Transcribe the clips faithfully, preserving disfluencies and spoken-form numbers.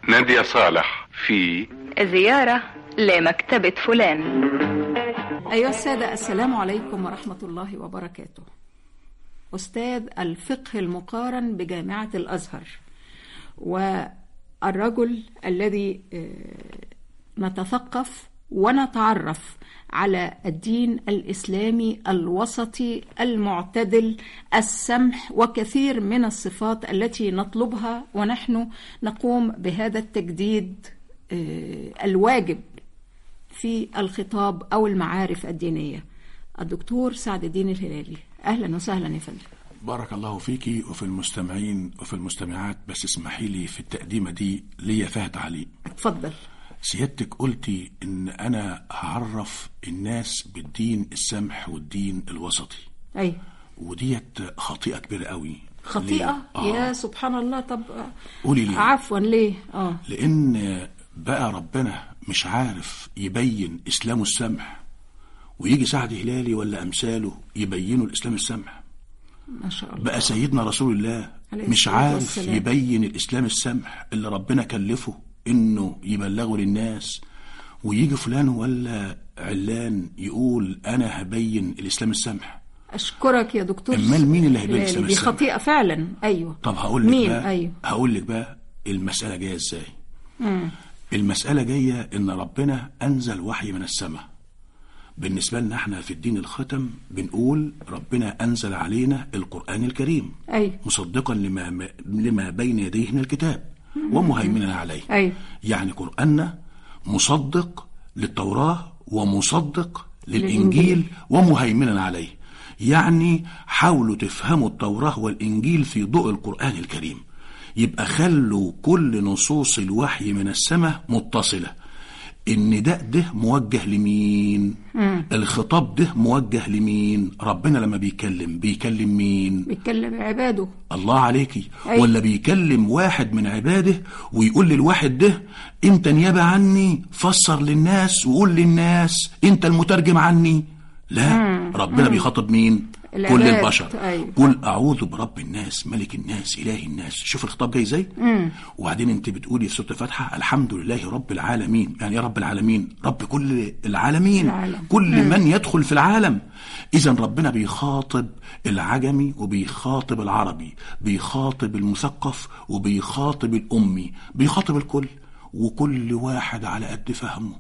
نادية صالح في زيارة لمكتبة فلان. أيها السادة، السلام عليكم ورحمة الله وبركاته. أستاذ الفقه المقارن بجامعة الأزهر، والرجل الذي نتثقف ونتعرف على الدين الإسلامي الوسطي المعتدل السمح، وكثير من الصفات التي نطلبها ونحن نقوم بهذا التجديد الواجب في الخطاب أو المعارف الدينية. الدكتور سعد الدين الهلالي، أهلا وسهلا يا فندم. بارك الله فيكي وفي المستمعين وفي المستمعات. بس اسمحي لي في التقديمة دي ليا فيها تعليق. اتفضل. سيادتك قلتي ان انا هعرف الناس بالدين السمح والدين الوسطي. اي وديت خطيئة كبيرة قوي. خطيئة؟ آه. يا سبحان الله. طب قولي ليه؟ عفوا ليه؟ اه لان بقى ربنا مش عارف يبين اسلامه السمح، ويجي سعد هلالي ولا امثاله يبينوا الاسلام السمح. ما شاء الله. بقى سيدنا رسول الله مش عارف والسلام. يبين الاسلام السمح اللي ربنا كلفه انه يبلغوا للناس، ويجي فلان ولا علان يقول انا هبين الاسلام السمح. اشكرك يا دكتور. امال مين اللي هيبين الاسلام السمح؟ دي خطيئة فعلا. ايوه. طب هقول لك مين؟ بقى أيوه. هقول لك بقى المسألة جاية ازاي. مم. المسألة جاية ان ربنا انزل وحي من السماء. بالنسبة لنا احنا في الدين الختم بنقول ربنا انزل علينا القرآن الكريم. أيوه. مصدقا لما لما بين يديه من الكتاب ومهيمنا عليه. أيوه. يعني قرآننا مصدق للتوراة ومصدق للإنجيل, للإنجيل. ومهيمنا عليه. يعني حاولوا تفهموا التوراة والإنجيل في ضوء القرآن الكريم. يبقى خلوا كل نصوص الوحي من السماء متصلة. النداء ده موجه لمين؟ مم. الخطاب ده موجه لمين؟ ربنا لما بيكلم بيكلم مين؟ بيكلم عباده. الله عليكي. أي. ولا بيكلم واحد من عباده ويقول للواحد ده انت نيابة عني فسر للناس وقول للناس انت المترجم عني؟ لا. مم. ربنا مم. بيخاطب مين؟ العباد. كل البشر. أيوة. قل اعوذ برب الناس ملك الناس اله الناس. شوف الخطاب جاي ازاي. وبعدين انت بتقولي في سورة الفاتحة الحمد لله رب العالمين. يعني يا رب العالمين؟ رب كل العالمين. العالم. كل مم. من يدخل في العالم. اذا ربنا بيخاطب العجمي وبيخاطب العربي، بيخاطب المثقف وبيخاطب الامي، بيخاطب الكل، وكل واحد على قد فهمه.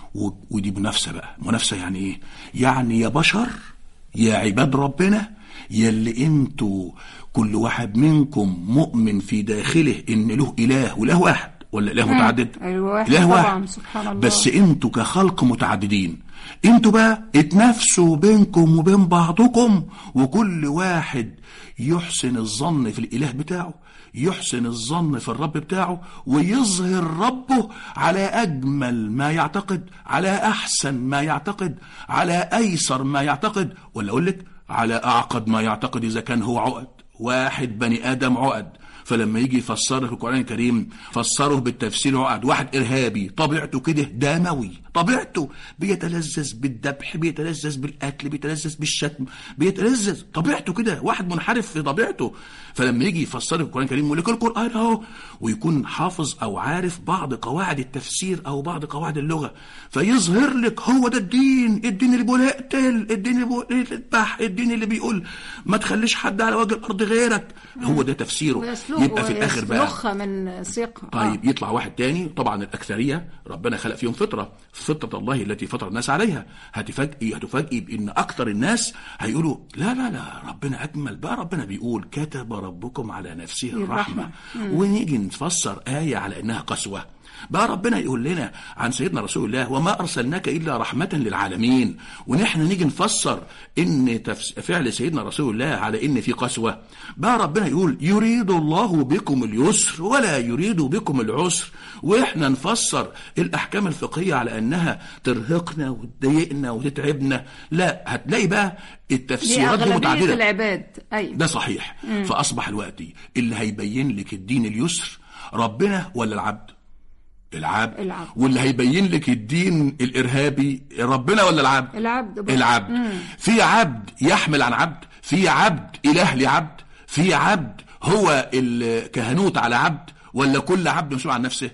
ودي منافسة بقى. منافسة يعني ايه؟ يعني يا بشر يا عباد ربنا يلي انتوا كل واحد منكم مؤمن في داخله ان له اله وله واحد ولا اله متعدد؟ أيوة. اله واحد. سبحان الله. بس انتوا كخلق متعددين، انتوا بقى اتنافسوا بينكم وبين بعضكم، وكل واحد يحسن الظن في الاله بتاعه، يحسن الظن في الرب بتاعه، ويظهر ربه على أجمل ما يعتقد، على أحسن ما يعتقد، على أيسر ما يعتقد، ولا أقول لك على أعقد ما يعتقد إذا كان هو عقد. واحد بني آدم عقد، فلما يجي يفسره في القرآن الكريم فسره بالتفسير عقد. واحد إرهابي طبيعته كده دموي، طبيعته بيتلذذ بالذبح، بيتلذذ بالقتل، بيتلذذ بالشتم، بيتلذذ طبيعته كده. واحد منحرف في طبيعته، فلما يجي يفسره في القرآن الكريم يقول لك القرآن اهو، ويكون حافظ او عارف بعض قواعد التفسير او بعض قواعد اللغة، فيظهر لك هو ده الدين. الدين اللي بيقول اقتل، الدين اللي بيقول اذبح، الدين اللي بيقول ما تخليش حد على وجه الارض غيرك، هو ده تفسيره. يبقى في الاخر بقى من سيقها. طيب آه. يطلع واحد تاني. طبعا الاكثريه ربنا خلق فيهم فطره، فطره الله التي فطر الناس عليها. هتفاجئي هتفاجئي بان اكثر الناس هيقولوا لا لا لا ربنا اجمل بقى. ربنا بيقول كتب ربكم على نفسه الرحمه، ونيجي نفسر ايه على انها قسوه. بقى ربنا يقول لنا عن سيدنا رسول الله وما أرسلناك إلا رحمة للعالمين، ونحن نيجي نفسر إن فعل سيدنا رسول الله على إن في قسوة. بقى ربنا يقول يريد الله بكم اليسر ولا يريد بكم العسر، وإحنا نفسر الأحكام الفقهية على أنها ترهقنا وتضايقنا وتتعبنا. لا، هتلاقي بقى التفسيرات دي متعددة. العباد. أيوة. ده صحيح. مم. فأصبح الوقت اللي هيبين لك الدين اليسر ربنا ولا العبد؟ العبد. العبد. واللي هيبين لك الدين الإرهابي ربنا ولا العبد؟ العبد بقى. العبد. مم. في عبد يحمل عن عبد، في عبد إله لعبد، في عبد هو الكهنوت على عبد، ولا كل عبد مسؤول عن نفسه؟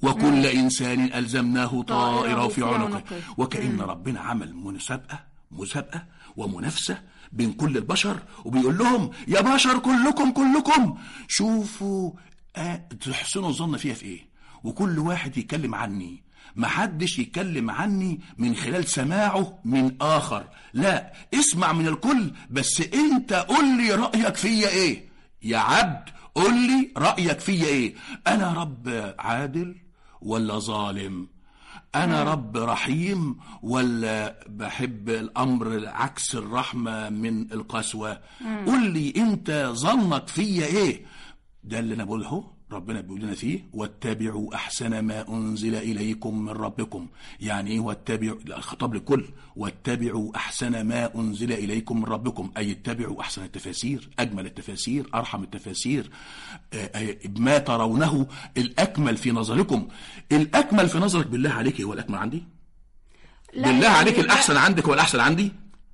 وكل إنسان ألزمناه طائره في عنقه. عنقه. وكأن ربنا عمل مسابقة مسابقة ومنافسة بين كل البشر، وبيقول لهم يا بشر كلكم كلكم شوفوا آه تحسنوا الظن فيها في ايه، وكل واحد يتكلم عني، محدش يتكلم عني من خلال سماعه من آخر، لا اسمع من الكل، بس انت قول لي رأيك فيا ايه يا عبد، قول لي رأيك فيا ايه، انا رب عادل ولا ظالم، أنا رب رحيم ولا بحب الأمر عكس الرحمة من القسوة، قل لي أنت ظنك فيا إيه. ده اللي أنا بقوله ربنا بيقول لنا فيه واتبعوا أحسن ما أنزل إليكم من ربكم. يعني إيه واتبعوا؟ الخطاب للكل، واتبعوا أحسن ما أنزل إليكم من ربكم، أي اتبعوا أحسن التفاسير، أجمل التفاسير، أرحم التفاسير، ما ترونه الأكمل في نظركم. الأكمل في نظرك بالله عليك هو الأكمل عندي؟ بالله يعني عليك الأحسن عندك هو الأحسن عندي؟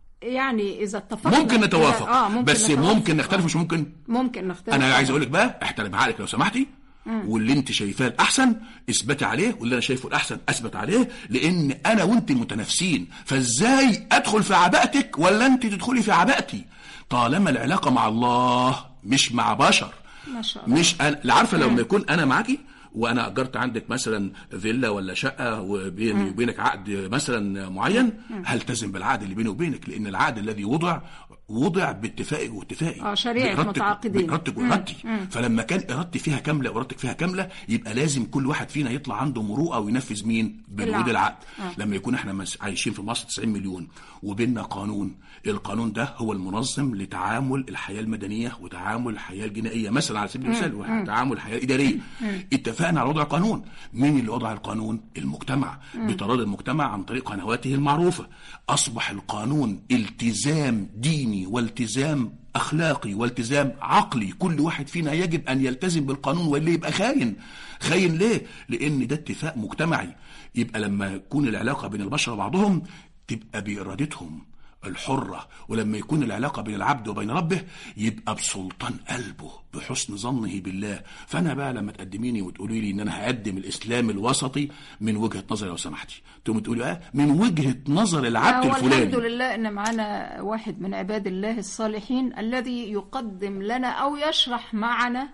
يعني إذا اتفقنا ممكن نتوافق، آه ممكن بس نتوافق. ممكن نختلف، مش ممكن ممكن نختلف. أنا عايز أقولك بقى احترم عقلك لو سمحتي، واللي انت شايفاه الاحسن اثبتي عليه، واللي انا شايفه الاحسن اثبت عليه، لان انا وانت متنافسين، فازاي ادخل في عباءتك ولا انت تدخلي في عباءتي؟ طالما العلاقه مع الله مش مع بشر. ما شاء الله. مش انا لا عارفه لما يكون انا معاكي وانا اجرت عندك مثلا فيلا ولا شقه وبيني وبينك عقد مثلا معين، هلتزم بالعقد اللي بيني وبينك، لان العقد الذي وضع وضع باتفاقي واتفاقي اه شريعه متعاقدين بإرادتك وإرادتي. فلما كان إرادتي فيها كاملة وإرادتك فيها كاملة، يبقى لازم كل واحد فينا يطلع عنده مروءة وينفذ مين؟ بنود العقد. آه. لما يكون احنا عايشين في مصر تسعين مليون وبيننا قانون، القانون ده هو المنظم لتعامل الحياة المدنية وتعامل الحياة الجنائية مثلا على سبيل المثال، وتعامل الحياة الإدارية. اتفقنا على وضع قانون. مين اللي وضع القانون؟ المجتمع، بتراضي المجتمع عن طريق قنواته المعروفة. أصبح القانون التزام ديني والتزام أخلاقي والتزام عقلي، كل واحد فينا يجب أن يلتزم بالقانون، واللي يبقى خاين. خاين ليه؟ لأن ده اتفاق مجتمعي. يبقى لما يكون العلاقة بين البشر وبعضهم تبقى بإرادتهم الحرة، ولما يكون العلاقة بين العبد وبين ربه يبقى بسلطان قلبه بحسن ظنه بالله. فأنا بقى لما تقدميني وتقولي لي إن أنا هقدم الإسلام الوسطي من وجهة نظري لو سمحتي، تقوم تقولي آه من وجهة نظر العبد الفلاني. الحمد لله إن معنا واحد من عباد الله الصالحين الذي يقدم لنا أو يشرح معنا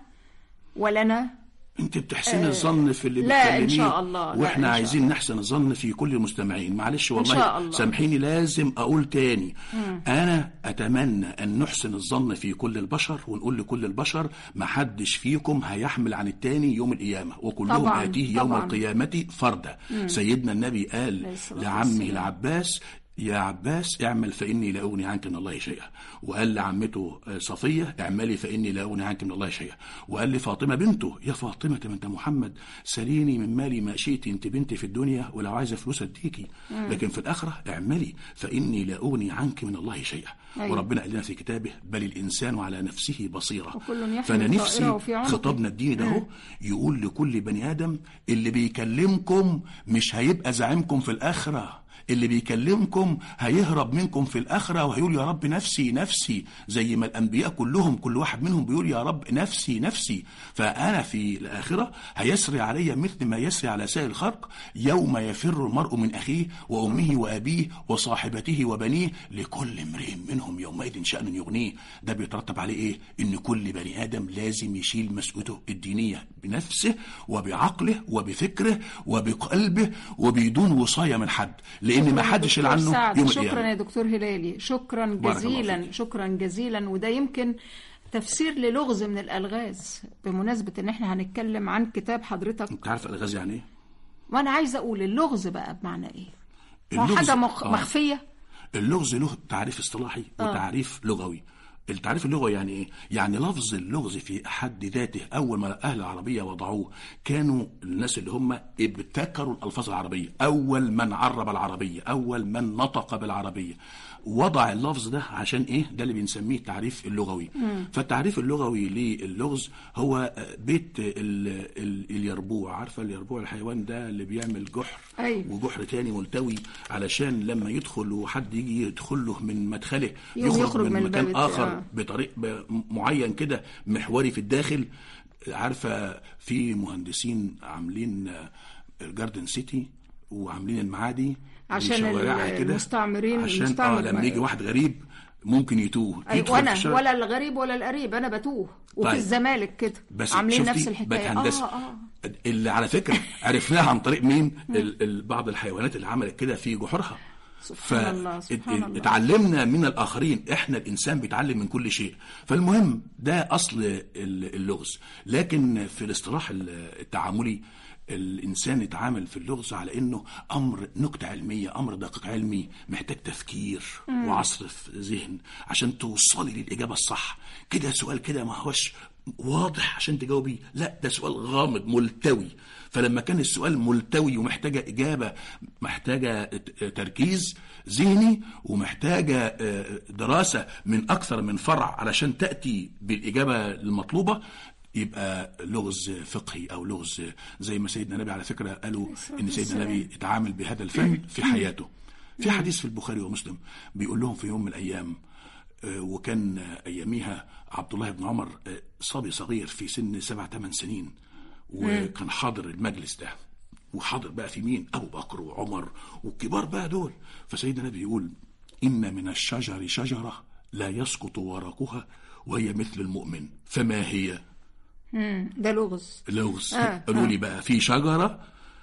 ولنا. انت بتحسن الظن في اللي لا ان شاء الله، واحنا عايزين الله. نحسن الظن في كل المستمعين. معلش والله سامحيني لازم اقول تاني، مم. انا اتمنى ان نحسن الظن في كل البشر، ونقول لكل البشر ما حدش فيكم هيحمل عن التاني يوم القيامة، وكلهم طبعًا. آتيه يوم طبعًا. القيامة فردا. مم. سيدنا النبي قال لعمه العباس يا عباس اعمل فإني لا أغني عنك من الله شيئا، وقال لعمته صفية اعملي فإني لا أغني عنك من الله شيئا، وقال لفاطمة بنته يا فاطمة بنت محمد سليني من مالي ما شئت، انت بنتي في الدنيا ولو عايزة فلوس اديكي، لكن في الآخرة اعملي فإني لا أغني عنك من الله شيئا. أيوة. وربنا قال لنا في كتابه بل الإنسان على نفسه بصيرة. فأنا نفسي خطابنا الديني ده هو يقول لكل بني آدم اللي بيكلمكم مش هيبقى زعيمكم في الآخرة، اللي بيكلمكم هيهرب منكم في الآخرة وهيقول يا رب نفسي نفسي، زي ما الأنبياء كلهم كل واحد منهم بيقول يا رب نفسي نفسي. فأنا في الآخرة هيسري علي مثل ما يسري على سائر الخلق، يوم يفر المرء من أخيه وأمه وأبيه وصاحبته وبنيه لكل امرئ منهم يومئذ شأن يغنيه. ده بيترتب عليه إيه؟ إن كل بني آدم لازم يشيل مسؤوليته الدينية بنفسه وبعقله وبفكره وبقلبه وبدون وصاية من حد، لان ما حدش اللي عنه يوم القيامة. شكرا يا دكتور هلالي، شكرا جزيلا شكرا جزيلا. وده يمكن تفسير للغز من الالغاز، بمناسبه ان احنا هنتكلم عن كتاب حضرتك. انت عارف الغاز يعني ايه؟ وانا عايزه اقول اللغز بقى بمعنى ايه؟ اللغز حاجه مخ... آه. مخفيه. اللغز له تعريف اصطلاحي آه. وتعريف لغوي. التعريف اللغوي يعني ايه؟ يعني لفظ اللغز في حد ذاته اول ما اهل العربيه وضعوه كانوا الناس اللي هم ابتكروا الالفاظ العربيه، اول من عرب العربيه، اول من نطق بالعربيه، وضع اللفظ ده عشان ايه؟ ده اللي بنسميه التعريف اللغوي. مم. فالتعريف اللغوي للغز هو بيت ال ال اليربوع. عارفه اليربوع الحيوان ده اللي بيعمل جحر أيوة. وجحر تاني ملتوي علشان لما يدخل وحد يجي يدخل له من مدخله يخرج, يخرج من, من مكان البيت. اخر آه. بطريق معين كده محوري في الداخل. عارفة في مهندسين عاملين الجاردن سيتي وعاملين المعادي عشان المستعمرين، عشان اه لما يجي واحد غريب ممكن يتوه. أي وانا ولا الغريب ولا القريب انا بتوه. وفي طيب. الزمالك كده عاملين نفس الحكايه. آه آه. اللي على فكره عرفناها عن طريق مين؟ بعض الحيوانات اللي عملت كده في جحورها. سبحان الله سبحان الله. اتعلمنا من الآخرين، احنا الإنسان بيتعلم من كل شيء. فالمهم ده أصل اللغز. لكن في الاصطلاح التعاملي الإنسان يتعامل في اللغز على إنه أمر نكتة علمية، أمر دقيق علمي محتاج تفكير مم. وعصف ذهن عشان توصلي للإجابة الصح. كده سؤال كده ما هوش واضح عشان تجاوبي، لا ده سؤال غامض ملتوي. فلما كان السؤال ملتوي ومحتاجة إجابة، محتاجة تركيز ذهني ومحتاجة دراسة من أكثر من فرع علشان تأتي بالإجابة المطلوبة، يبقى لغز فقهي أو لغز زي ما سيدنا النبي على فكرة قالوا إن سيدنا النبي اتعامل بهذا الفن في حياته. في حديث في البخاري ومسلم بيقول لهم في يوم من الأيام، وكان أياميها عبد الله بن عمر صبي صغير في سن سبع ثمان سنين، وكان حاضر المجلس ده، وحاضر بقى في مين؟ أبو بكر وعمر والكبار بقى دول. فسيدنا النبي يقول: إن من الشجر شجرة لا يسقط ورقها وهي مثل المؤمن، فما هي؟ ده لغز. لغز. آه. قالوا لي بقى في شجرة،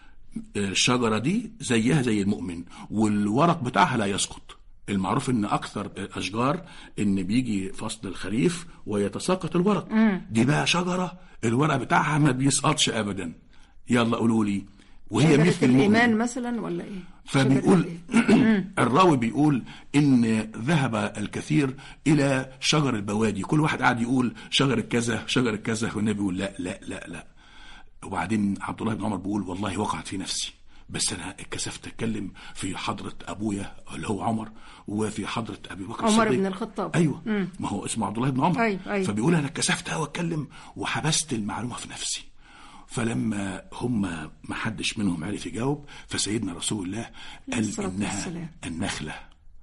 الشجرة دي زيها زي المؤمن والورق بتاعها لا يسقط. المعروف ان اكثر الاشجار ان بيجي فصل الخريف ويتساقط الورق. مم. دي بقى شجرة الورق بتاعها ما بيسقطش ابدا. يلا قولوا لي، وهي مثل الايمان مثلا ولا ايه؟ فبيقول الراوي بيقول ان ذهب الكثير الى شجر البوادي، كل واحد قاعد يقول شجر كذا شجر كذا، والنبي بيقول لا لا لا لا. وبعدين عبد الله بن عمر بيقول: والله وقعت في نفسي، بس انا اتكسفت اتكلم في حضرة ابويا اللي هو عمر وفي حضرة ابي بكر عمر بن الخطاب. ايوه مم. ما هو اسمه عبد الله بن عمر. أيوة. أيوة. فبيقول انا اتكسفت اتكلم وحبست المعلومة في نفسي. فلما هم ما حدش منهم عرف يجاوب، فسيدنا رسول الله قال انها النخلة.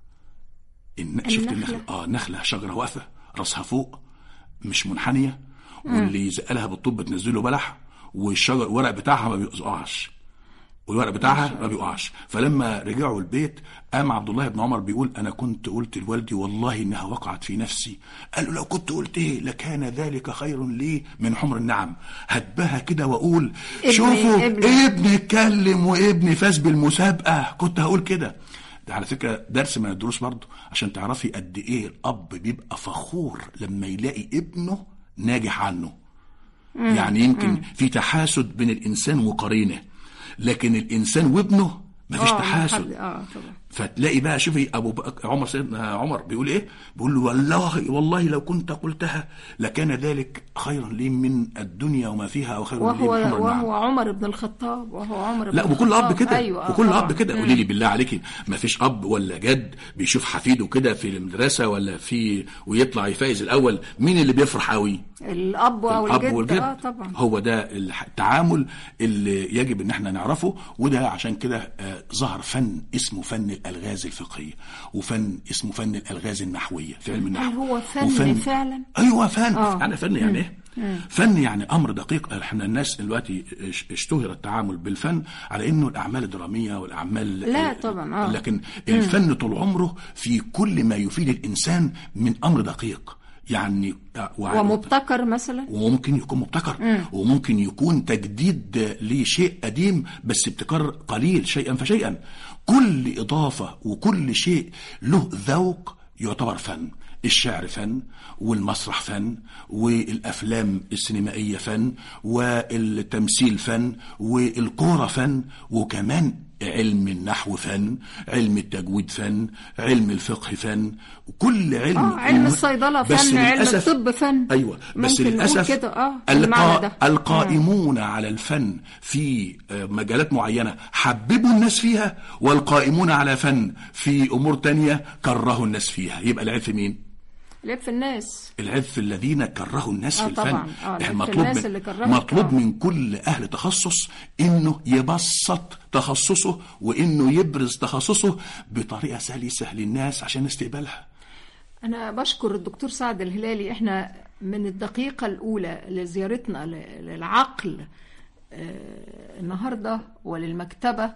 إن شفت النخلة؟ اه نخلة، شجرة واقفة راسها فوق مش منحنية، واللي يزقلها بالطوب بتنزله بلح، والشجر الورق بتاعها ما بيقعش، والورق بتاعها ما بيقعش. فلما رجعوا البيت قام عبد الله بن عمر بيقول: انا كنت قلت لوالدي والله انها وقعت في نفسي. قال له: لو كنت قلت ايه لكان ذلك خير لي من حمر النعم. هتبها كده واقول شوفوا ابني, ابني اتكلم وابني فاز بالمسابقه، كنت هقول كده. ده على فكره درس من الدروس برضه عشان تعرفي قد ايه الاب بيبقى فخور لما يلاقي ابنه ناجح عنه. مم. يعني يمكن مم. في تحاسد بين الانسان وقرينه، لكن الانسان وابنه ما فيش تحاسد. اه طبعا. فتلاقي بقى شوفي ابو بكر عمر سيدنا عمر بيقول ايه؟ بيقول له: والله والله لو كنت قلتها لكان ذلك خيرا لي من الدنيا وما فيها، او خير وهو لي من حمر وهو عمر بن الخطاب وهو عمر بن لا وكل اب كده. أيوة. وكل اب كده. قولي لي بالله عليكي، ما فيش اب ولا جد بيشوف حفيده كده في المدرسه ولا في ويطلع يفايز الاول، مين اللي بيفرح قوي؟ الاب او الجد. والجد. اه طبعا. هو ده التعامل اللي يجب ان احنا نعرفه. وده عشان كده آه ظهر فن اسمه فن الالغاز الفقهيه، وفن اسمه فن الالغاز النحوية في علم النحو. هو فن وفن فعلا. ايوه فن. آه. انا فن يعني ايه؟ فن يعني امر دقيق. احنا الناس دلوقتي اشتهر التعامل بالفن على انه الاعمال الدراميه والاعمال لا طبعا. آه. لكن الفن طول عمره في كل ما يفيد الانسان من امر دقيق يعني ومبتكر مثلا، وممكن يكون مبتكر. مم. وممكن يكون تجديد لشيء قديم بس ابتكار قليل شيئا فشيئا. كل إضافة وكل شيء له ذوق يعتبر فن. الشعر فن، والمسرح فن، والأفلام السينمائية فن، والتمثيل فن، والكورة فن، وكمان علم النحو فن، علم التجويد فن، علم الفقه فن، وكل علم آه علم الصيدلة فن، علم الطب فن. أيوة بس للأسف آه القا... القائمون آه. على الفن في مجالات معينة حببوا الناس فيها، والقائمون على فن في أمور تانية كرهوا الناس فيها. يبقى العيب في مين؟ العيب في الناس. العيب في الذين كرهوا الناس آه في الفن. آه مطلوب الناس من, اللي مطلوب آه. من كل أهل تخصص إنه يبسط تخصصه وإنه يبرز تخصصه بطريقة سلسة للناس عشان استقبالها. أنا بشكر الدكتور سعد الهلالي. إحنا من الدقيقة الأولى لزيارتنا للعقل النهاردة وللمكتبة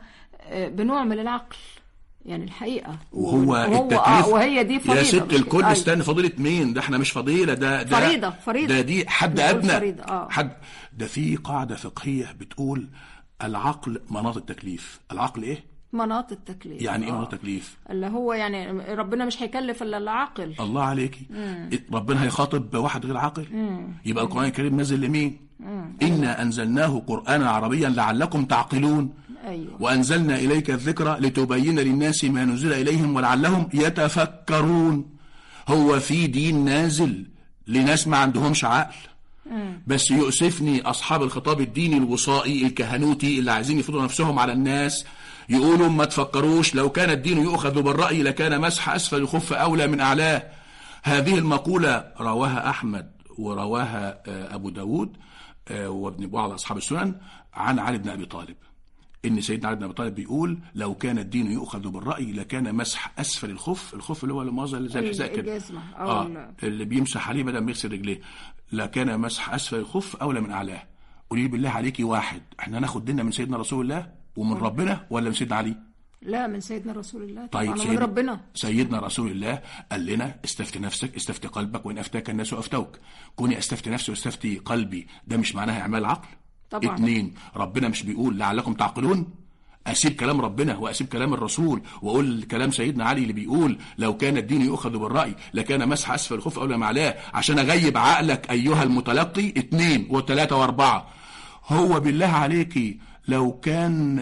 بنعمل العقل يعني الحقيقة، وهو التكليف وهي دي فضيلة يا ست الكل. استنى، فضيلة مين؟ ده احنا مش فضيلة، ده ده فريضة فريضة ده دي حد أدنى. آه. حد ده في قاعدة فقهية بتقول العقل مناط التكليف. العقل ايه؟ مناط التكليف. يعني ايه مناط التكليف؟ اللي هو يعني ربنا مش هيكلف الا العاقل. الله عليكي. مم. ربنا هيخاطب واحد غير عاقل؟ مم. يبقى القرآن الكريم نزل لمين؟ مم. إنا أنزلناه قرآنا عربيا لعلكم تعقلون. أيوة. وأنزلنا إليك الذكر لتبين للناس ما نزل إليهم ولعلهم يتفكرون. هو في دين نازل لناس ما عندهمش عقل. مم. بس يؤسفني أصحاب الخطاب الديني الوصائي الكهنوتي اللي عايزين يفرضوا نفسهم على الناس، يقولوا ما تفكروش، لو كان الدين يؤخذ بالرأي لكان مسح أسفل الخف أولى من أعلاه. هذه المقولة رواها أحمد ورواها أبو داود وابن بعض أصحاب السنن عن علي بن أبي طالب، إن سيدنا علي بن أبي طالب بيقول لو كان الدين يؤخذ بالرأي لكان مسح أسفل الخف، الخف اللي هو الموضع زي الحذاء كده، آه اللي بيمسح عليه بدل ما يغسل رجليه، لكان مسح أسفل الخف أولى من أعلاه. قولي بالله عليكي واحد، احنا ناخد ديننا من سيدنا رسول الله ومن ربنا ولا من سيدنا علي؟ لا، من سيدنا رسول الله. طيب سيد... من ربنا. سيدنا رسول الله قال لنا استفتي نفسك استفتي قلبك وإن أفتاك الناس أفتوك. كوني استفتي نفسي واستفتي قلبي، ده مش معناها إعمال عقل؟ طبعا. اتنين، ربنا مش بيقول لعلكم تعقلون؟ أسيب كلام ربنا وأسيب كلام الرسول وأقول كلام سيدنا علي اللي بيقول لو كان الدين يؤخذ بالرأي لكان مسح أسفل الخف أولى ما أعلاه عشان أغيب عقلك أيها المتلقي؟ اتنين وثلاثة وأربعة. هو بالله عليكي لو كان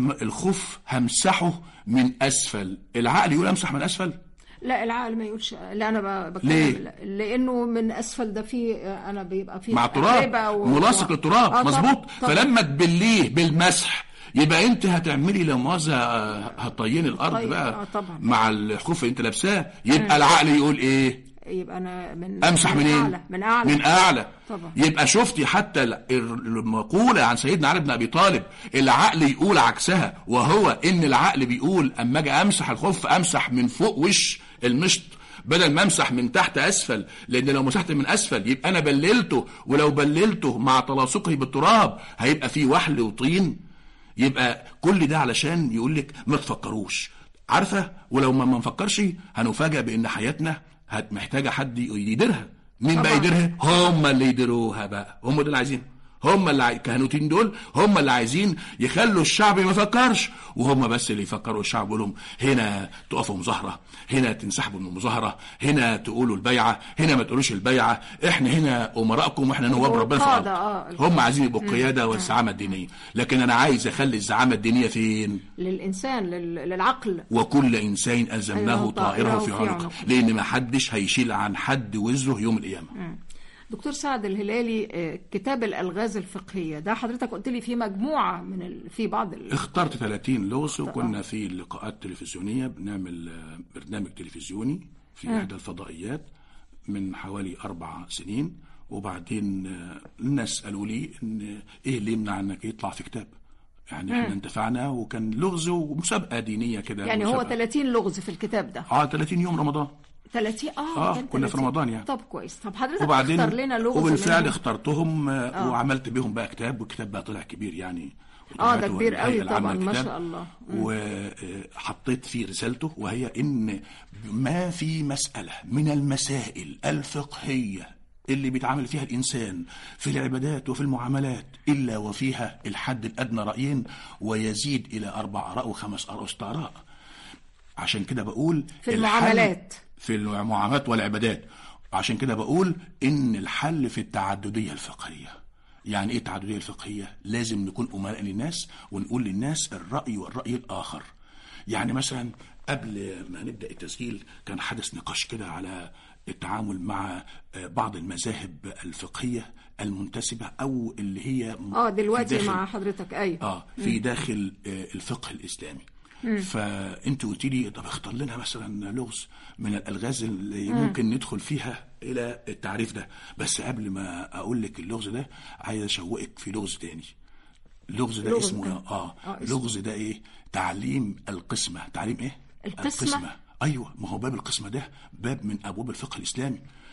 الخف همسحه من أسفل، العقل يقول أمسح من أسفل؟ لا، العقل ما يقولش. لا، أنا بتكلم لأنه من أسفل ده فيه أنا بيبقى فيه مع تراب و... ملاصق للتراب. آه مظبوط. فلما تبليه بالمسح يبقى انت هتعملي لمؤاخذة هتطيني الأرض. طيب. بقى آه طبعا. مع الخف اللي انت لابساه يبقى م. العقل يقول ايه؟ يبقى انا من امسح من منين؟ اعلى من اعلى من اعلى طبعا. يبقى شفتي حتى المقوله عن سيدنا علي بن ابي طالب العقل يقول عكسها، وهو ان العقل بيقول اما اجي امسح الخف امسح من فوق وش المشط بدل ما امسح من تحت اسفل، لان لو مسحت من اسفل يبقى انا بللته، ولو بللته مع تلاصقه بالتراب هيبقى فيه وحل وطين. يبقى كل ده علشان يقول لك ما تفكروش. عارفه، ولو ما نفكرش هنفاجئ بان حياتنا محتاجه حد يديرها. مين بقى يديرها؟ هم اللي يديروها بقى، هم دول اللي عايزين، هم اللي الكهنوتين دول هم اللي عايزين يخلوا الشعب ما يفكرش، وهم بس اللي يفكروا الشعب. يقولهم هنا تقفوا مظاهره، هنا تنسحبوا من المظاهره، هنا تقولوا البيعه، هنا ما تقولوش البيعه، احنا هنا امراءكم واحنا نواب ربنا في الارض. هم عايزين يبقوا القياده والزعامه الدينيه، لكن انا عايز اخلي الزعامه الدينيه فين؟ للانسان، للعقل. وكل انسان الزمناه طائره في عنقه، لان ما حدش هيشيل عن حد وزره يوم القيامه. م. دكتور سعد الهلالي، كتاب الألغاز الفقهية ده حضرتك قلت لي فيه مجموعة من ال... في بعض ال... اخترت ثلاثين لغز، وكنا في لقاءات تلفزيونية بنعمل برنامج تلفزيوني في إحدى الفضائيات من حوالي أربع سنين، وبعدين الناس قالوا لي إن إيه اللي يمنع إنك يطلع في كتاب، يعني احنا انتفعنا، وكان لغز ومسابقة دينية كده. يعني مسابقة. هو ثلاثين لغز في الكتاب ده؟ اه ثلاثين يوم رمضان. ثلاثين اه, آه كنا في رمضان يعني. طب كويس. طب حضرتك اختار لنا لغز، وبالفعل اخترتهم آه. وعملت بهم بقى كتاب، والكتاب بقى طلع كبير يعني. اه ده كبير قوي طبعا ما شاء الله. وحطيت فيه رسالته، وهي ان ما في مسألة من المسائل الفقهية اللي بيتعامل فيها الإنسان في العبادات وفي المعاملات إلا وفيها الحد الأدنى رأيين، ويزيد إلى أربع آراء وخمس آراء وست آراء. عشان كده بقول في المعاملات في المعاملات والعبادات، عشان كده بقول إن الحل في التعددية الفقهية. يعني إيه التعددية الفقهية؟ لازم نكون أمراء للناس ونقول للناس الرأي والرأي الآخر. يعني مثلا قبل ما نبدأ التسجيل كان حدث نقاش كده على التعامل مع بعض المذاهب الفقهية المنتسبة أو اللي هي اه دلوقتي مع حضرتك. أيوة. اه في داخل الفقه الإسلامي. فانت قلت لي طب اختار لنا مثلا لغز من الالغاز اللي مم. ممكن ندخل فيها الى التعريف ده. بس قبل ما اقول لك اللغز ده عايز اشوقك في لغز تاني. اللغز ده لغز اسمه اه, آه, آه اللغز ده ايه؟ تعليم القسمه. تعليم ايه؟ القسمه, القسمة. ايوه، ما هو باب القسمه ده باب من ابواب الفقه الاسلامي.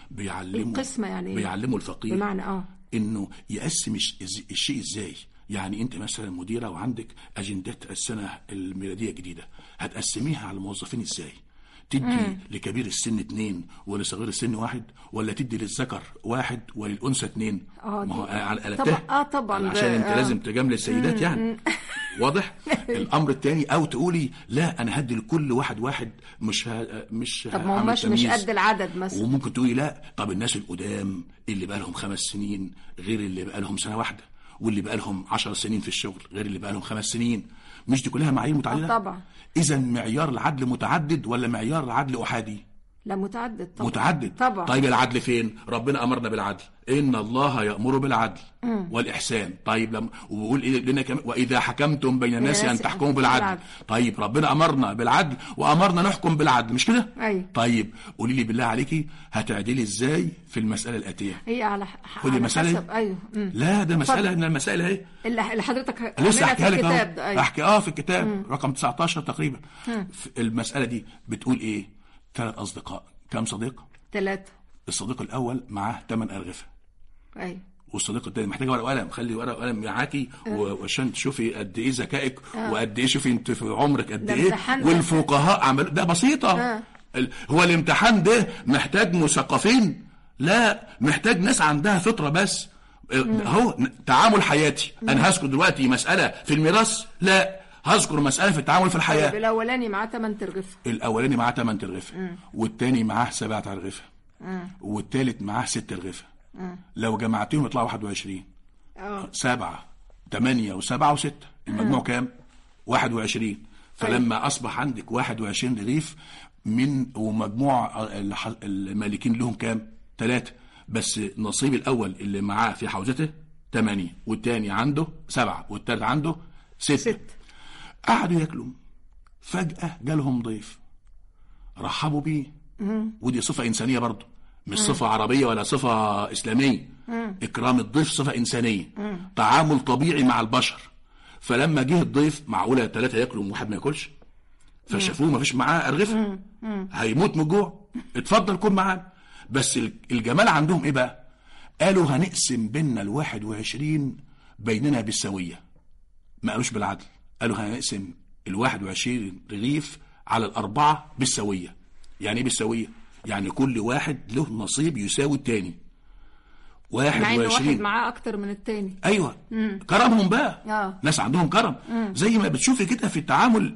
بيعلموا القسمة يعني بيعلموا الفقير بمعنى اه انه يقسم الشيء ازاي. يعني انت مثلا مديره وعندك اجندات السنه الميلاديه الجديده، هتقسميها على الموظفين ازاي؟ تدي مم. لكبير السن اتنين ولصغير السن واحد، ولا تدي للذكر واحد وللانثى اتنين؟ اه ما هو على طبعا اه طبعا عشان انت آه. لازم تجامل السيدات يعني. واضح. الامر الثاني، او تقولي لا انا هدي لكل واحد واحد، مش ها مش طب ما مش مش قد العدد مثلا. وممكن تقولي لا، طب الناس القدام اللي بقى لهم خمس سنين غير اللي بقى لهم سنه واحده، واللي بقى لهم عشر سنين في الشغل غير اللي بقى لهم خمس سنين. مش دي كلها معايير متعدده؟ طبعا. اذا معيار العدل متعدد ولا معيار العدل احادي؟ لا متعدد طبعا. متعدد طبعا. طيب العدل فين؟ ربنا امرنا بالعدل، ان الله يأمر بالعدل مم. والاحسان. طيب لما وبيقول ايه لنا كمان؟ واذا حكمتم بين الناس ان تحكموا بالعدل. بالعدل. طيب ربنا امرنا بالعدل وامرنا نحكم بالعدل، مش كده؟ أيوة. طيب قولي لي بالله عليكي هتعدلي ازاي في المساله الاتيه؟ هي على على حسب. ايوه مم. لا ده مساله من المسائل اهي اللي حضرتك لسه احكيها لك الكتاب. أيوة. احكي اه في الكتاب مم. رقم تسعة عشر تقريبا. المساله دي بتقول ايه؟ ثلاث اصدقاء، كم صديق؟ ثلاثة. الصديق الأول معاه ثمان أرغفة. أيوة. والصديق الثاني محتاج ورقة وقلم، خلي ورقة وقلم معاكي وعشان تشوفي قد إيه ذكائك أه. وقد إيه شوفي أنت في عمرك قد إيه. والفقهاء عملوا ده بسيطة. أه. هو الامتحان ده محتاج مثقفين؟ لا، محتاج ناس عندها فطرة بس. هو تعامل حياتي. مم. أنا هذكر دلوقتي مسألة في الميراث؟ لا، هذكر مسألة في التعامل في الحياة. الأولاني معاه ثمان ترغفة. الأولاني معاه ثمان ترغفة، والتاني معاه سبعة ترغفة، والتالت معاه ست ترغفة. لو جمعتهم يطلعوا واحد وعشرين. أوه. سبعة ثمانية وسبعة وستة، المجموع كام؟ واحد وعشرين. فلما أصبح عندك واحد وعشرين رغيف من ومجموع المالكين لهم كام؟ ثلاثة بس. نصيب الأول اللي معاه في حوزته ثمانية، والتاني عنده سبعة، والتالت عنده ستة. ست. قعدوا ياكلوا، فجأة جالهم ضيف رحبوا بيه. ودي صفة إنسانية برضو، مش صفة عربية ولا صفة إسلامية. إكرام الضيف صفة إنسانية، تعامل طبيعي مع البشر. فلما جه الضيف، معقولة ثلاثة ياكلوا وواحد ما ياكلش؟ فشافوه ما فيش معاه أرغفة، هيموت من الجوع. اتفضل كل معانا. بس الجمال عندهم إيه بقى؟ قالوا هنقسم بيننا الواحد وعشرين بيننا بالسوية. ما قالوش بالعدل، قالوا هنقسم الواحد وعشرين رغيف على الأربعة بالسوية. يعني إيه بالسوية؟ يعني كل واحد له نصيب يساوي التاني. واحد مع إن وعشرين واحد معاه أكتر من التاني. أيوة. مم. كرمهم بقى. آه. ناس عندهم كرم. مم. زي ما بتشوفي كده في التعامل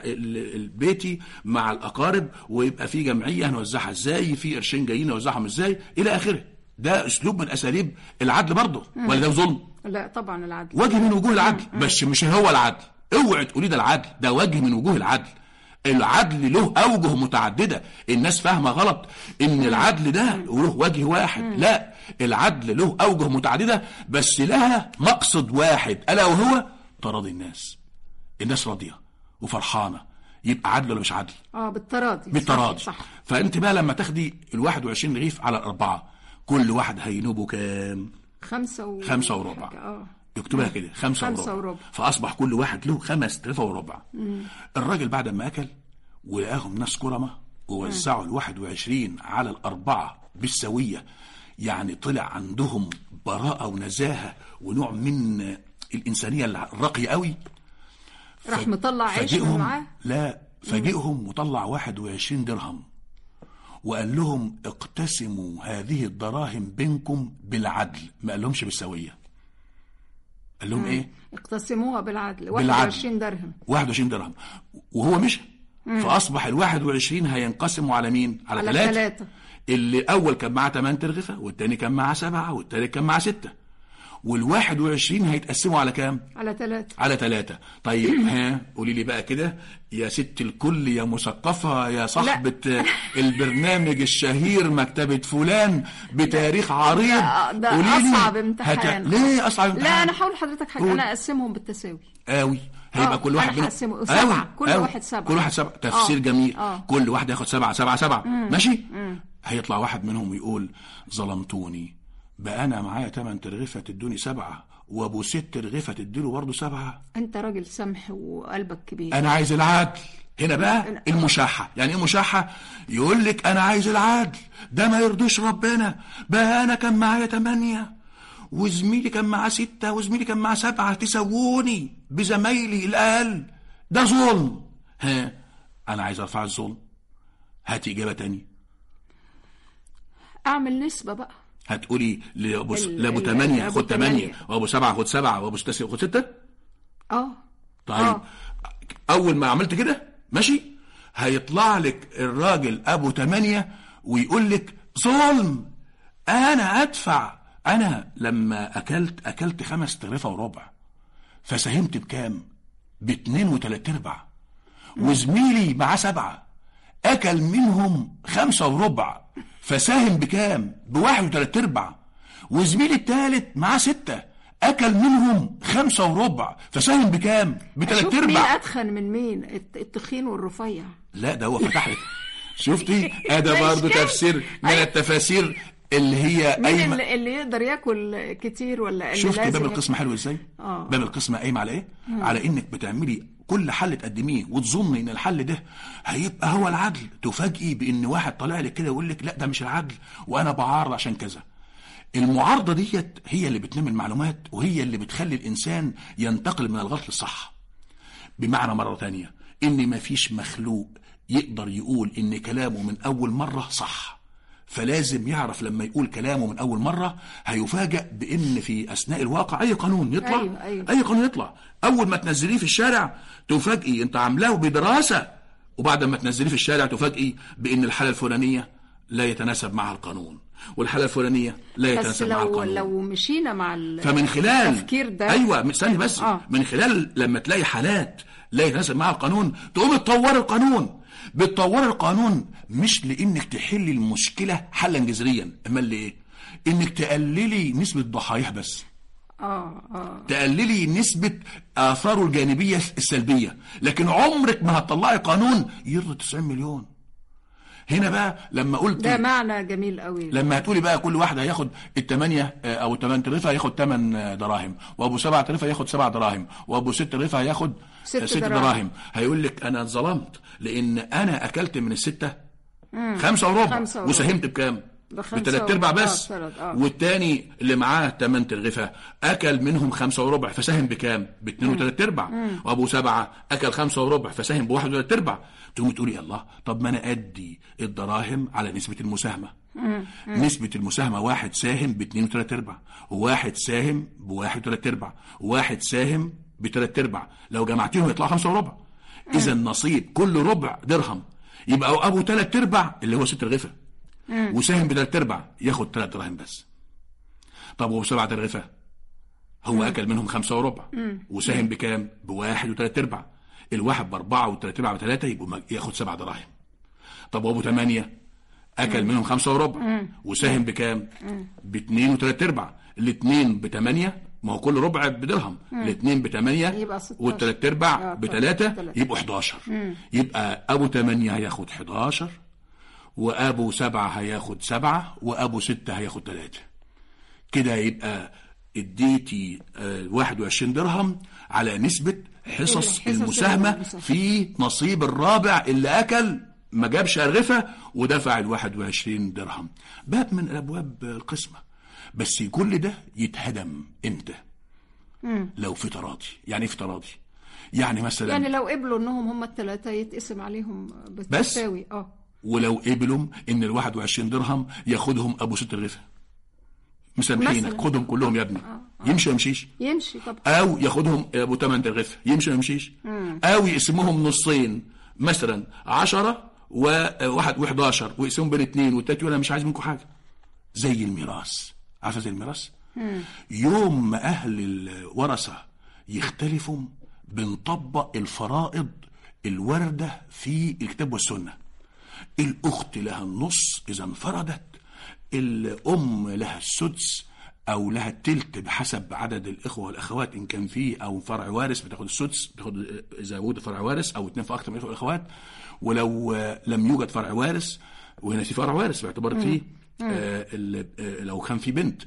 البيتي مع الأقارب، ويبقى في جمعية هنوزعها إزاي، في قرشين جايين نوزعهم إزاي إلى آخره. ده أسلوب من أساليب العدل برضه، ولا ده ظلم؟ لا طبعا العدل وجه من وجوه العدل. مم. بس مش هو العدل، اوعي تقولي ده العدل، ده وجه من وجوه العدل. العدل له أوجه متعددة. الناس فاهمة غلط إن العدل ده له وجه واحد. لا، العدل له أوجه متعددة، بس لها مقصد واحد، ألا وهو تراضي الناس. الناس راضية وفرحانة، يبقى عدل ولا مش عدل؟ اه بالتراضي. بالتراضي. صح, صح. فأنت بقى لما تاخدي الواحد وعشرين رغيف على الأربعة، كل واحد هينوبه كام؟ خمسة و... خمسة وربع. اه يكتبها كده، خمسة, خمسة وربع. وربع. فأصبح كل واحد له خمس رغيف وربع. مم. الراجل بعد ما أكل ولقاهم ناس كرمة ووزعوا الواحد وعشرين على الأربعة بالسوية، يعني طلع عندهم براءة ونزاهة ونوع من الإنسانية الراقية قوي. راح مطلع عيش من معاه؟ لا، فاجئهم وطلع واحد وعشرين درهم وقال لهم اقتسموا هذه الدراهم بينكم بالعدل. ما قال لهمش بالسوية، قال لهم مم. ايه؟ اقتسموها بالعدل. واحد وعشرين درهم. واحد وعشرين درهم. وهو مشي. فأصبح الواحد وعشرين هينقسموا على مين؟ على ثلاثة. اللي أول كان معاه ثمان ترغفة، والتاني كان معاه سبعة، والتالت كان معاه ستة. والواحد وعشرين هيتقسموا على كام؟ على ثلاثة. على ثلاثة. طيب ها قولي لي بقى كده يا ست الكل يا مثقفة يا صاحبة البرنامج الشهير مكتبة فلان بتاريخ عريض، ده أصعب امتحان. هت... ليه أصعب امتحان؟ لا أنا حاول حضرتك حاجة، أنا أقسمهم بالتساوي. قوي. هيبقى كل واحد منهم سبعة، كل أوي. واحد سبعة، كل واحد سبعة. تفسير أوه. جميل. أوه. كل واحد ياخد سبعة سبعة سبعة. مم. ماشي. مم. هيطلع واحد منهم يقول ظلمتوني، بقى أنا معايا تمن ترغفة تدوني سبعة، وأبو ست ترغفة تديله برضه سبعة. أنت راجل سمح وقلبك كبير. أنا عايز العدل. هنا بقى المشاحة. يعني ايه مشاحة؟ يقول لك انا عايز العدل، ده ما يرضيش ربنا، بقى انا كان معايا تمانية وزميلي كان معاه ستة وزميلي كان معاه سبعة، تسووني بزمايلي الأقل، ده ظلم. ها انا عايز ارفع الظلم، هاتي اجابة تانية. اعمل نسبة بقى. هتقولي لابو لابو تمانية خد تمانية، وابو سبعة خد سبعة، وابو ستة خد ستة. اه طيب آه. اول ما عملت كده ماشي، هيطلع لك الراجل ابو تمانية ويقول لك ظلم، انا ادفع. انا لما اكلت اكلت خمس تغرفة وربع، فساهمت بكام؟ باتنين وتلات ارباع. وزميلي معاه سبعة اكل منهم خمسة وربع، فساهم بكام؟ بواحد وتلات ارباع. وزميلي التالت معاه ستة اكل منهم خمسة وربع، فساهم بكام؟ بتلات ارباع. مين اتخن من مين، التخين والرفيع؟ لا ده هو فتح لك. شفتي؟ هذا برضه تفسير من التفاسير اللي هي مين قايمه اللي, اللي يقدر ياكل كتير ولا اللي شفتي لازم باب ياكل؟ القسمه حلو ازاي؟ آه. باب القسمه قايمه على ايه؟ مم. على انك بتعملي كل حل تقدميه وتظني ان الحل ده هيبقى هو العدل، تفاجئي بان واحد طالع لك كده يقول لك لا ده مش العدل وانا بعارض عشان كذا. المعارضه ديت هي اللي بتنمي المعلومات، وهي اللي بتخلي الانسان ينتقل من الغلط للصح. بمعنى مره ثانيه ان مفيش مخلوق يقدر يقول ان كلامه من اول مره صح، فلازم يعرف لما يقول كلامه من اول مره هيفاجأ بان في اثناء الواقع اي قانون يطلع. أيوة أيوة. اي قانون يطلع اول ما تنزليه في الشارع تفاجئي انت عاملاه بدراسه، وبعد ما تنزليه في الشارع تفاجئي بان الحاله الفلانيه لا يتناسب مع القانون، والحاله الفلانيه لا يتناسب مع القانون. بس لو لو مشينا مع فمن خلال التفكير ده، ايوه استني بس آه. من خلال لما تلاقي حالات لا يتناسب مع القانون تقوم تطور القانون. بتطور القانون مش لانك تحلي المشكله حلا جذريا، امال لايه؟ انك تقللي نسبه ضحاياه بس. اه اه تقللي نسبه اثاره الجانبيه السلبيه، لكن عمرك ما هتطلعي قانون يرضي تسعين مليون. هنا بقى لما قلت ده معنى جميل قوي، لما هتقولي بقى كل واحد هياخد الثمانية او الثمان ترغيفة هياخد ثمان دراهم، وابو سبعة ترغيفة هياخد سبع دراهم، وابو ست ترغيفة هياخد ست, ست دراهم. دراهم. هيقول لك انا اتظلمت لان انا اكلت من الستة مم. خمسة وربع وساهمت بكام؟ بثلاث ارباع بس. آه آه. والتاني اللي معاه ثمان ترغيفة اكل منهم خمسة وربع فساهم بكام؟ باتنين وثلاث ارباع. وابو سبعة اكل خمسة وربع فساهم بواحد وثلاث ارباع. تقوم تقولي الله، طب ما انا ادي الدراهم على نسبة المساهمة. مم. مم. نسبة المساهمة واحد ساهم باتنين وثلاث ارباع، وواحد ساهم بواحد وثلاث ارباع، وواحد ساهم بثلاث ارباع، لو جمعتيهم يطلعوا خمسة وربع. اذا نصيب كل ربع درهم، يبقى ابو ثلاث ارباع اللي هو ست رغيفة وساهم بثلاث ارباع ياخد ثلاث دراهم بس. طب ابو سبعة رغيفة هو مم. اكل منهم خمسة وربع مم. وساهم بكام؟ بواحد وثلاث ارباع. الواحد باربعة وثلاث ارباع بثلاثة يبقى ياخد سبع دراهم. طب وابو ثمانية اكل مم. منهم خمسة وربع مم. وساهم بكام؟ باتنين وثلاث ارباع. الاثنين بثمانية، ما هو كل ربع بدرهم، الاثنين بثمانية والثلاث ارباع بثلاثة يبقوا حداشر. مم. يبقى ابو ثمانية هياخد حداشر، وابو سبعة هياخد سبعة، وابو ستة هياخد ثلاثة. كده يبقى اديتي اه واحد وعشرين درهم على نسبة حصص, حصص المساهمة في نصيب الرابع اللي اكل ما جابش ارغفة ودفع الواحد وعشرين درهم. باب من ابواب القسمة. بس كل ده يتهدم امتى؟ مم. لو في تراضي. يعني في تراضي يعني مثلا يعني لو قبلوا انهم هم الثلاثة يتقسم عليهم بالتساوي. اه ولو قبلوا ان الواحد وعشرين درهم ياخدهم ابو ست رغيفة، مسامحينك خدهم كلهم يا ابني. آه. آه. يمشي ما يمشيش؟ يمشي طبعا. او ياخدهم ابو ثمان رغيفة، يمشي ما يمشيش؟ مم. او يقسموهم نصين مثلا عشرة وواحد وحداشر ويقسمهم بين اثنين والتالت يقول انا مش عايز منكم حاجة. زي الميراث، عارفه زي الميراث؟ يوم ما اهل الورثة يختلفوا بنطبق الفرائض الواردة في الكتاب والسنة. الاخت لها النص اذا انفردت، الام لها السدس او لها التلت بحسب عدد الاخوه والاخوات ان كان فيه، او فرع وارث بتاخد السدس، بتاخد اذا وجد فرع وارث او اتنين فاكتر من الاخوه والاخوات. ولو لم يوجد فرع وارث، وهنا في فرع وارث باعتبار فيه آه لو كان في بنت،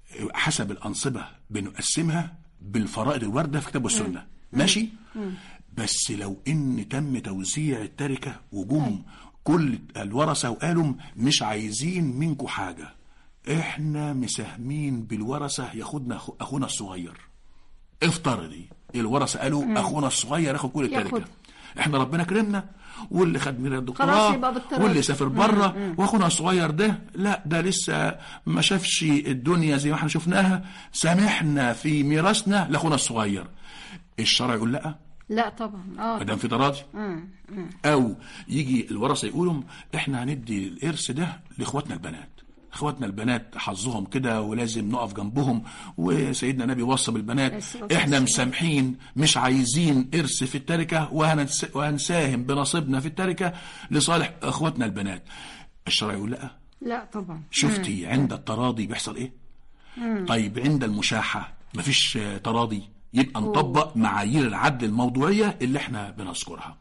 حسب الانصبه بنقسمها بالفرائض الوارده في كتاب والسنه. ماشي؟ بس لو ان تم توزيع التركة وجم كل الورثة وقالوا مش عايزين منكم حاجة، احنا مساهمين بالورثة ياخدنا اخونا الصغير. افترضي الورثة قالوا مم. اخونا الصغير ياخد كل التركة ياخد. احنا ربنا كرمنا واللي خد من الدكتوراه واللي سافر بره، واخونا الصغير ده لا ده لسه ما شافش الدنيا زي ما احنا شفناها، سامحنا في ميراثنا لاخونا الصغير. الشرع يقول لا لا طبعا اه ما دام في تراضي. او يجي الورثه يقولوا احنا هندي الارث ده لاخواتنا البنات، اخواتنا البنات حظهم كده ولازم نقف جنبهم، وسيدنا النبي وصى بالبنات احنا مسامحين مش عايزين ارث في التركه وهنساهم بنصيبنا في التركه لصالح اخواتنا البنات. الشرع يقول لا لا طبعا. شفتي عند التراضي بيحصل ايه؟ مم. طيب عند المشاحه مفيش تراضي، يبقى نطبق معايير العدل الموضوعيه اللي احنا بنذكرها.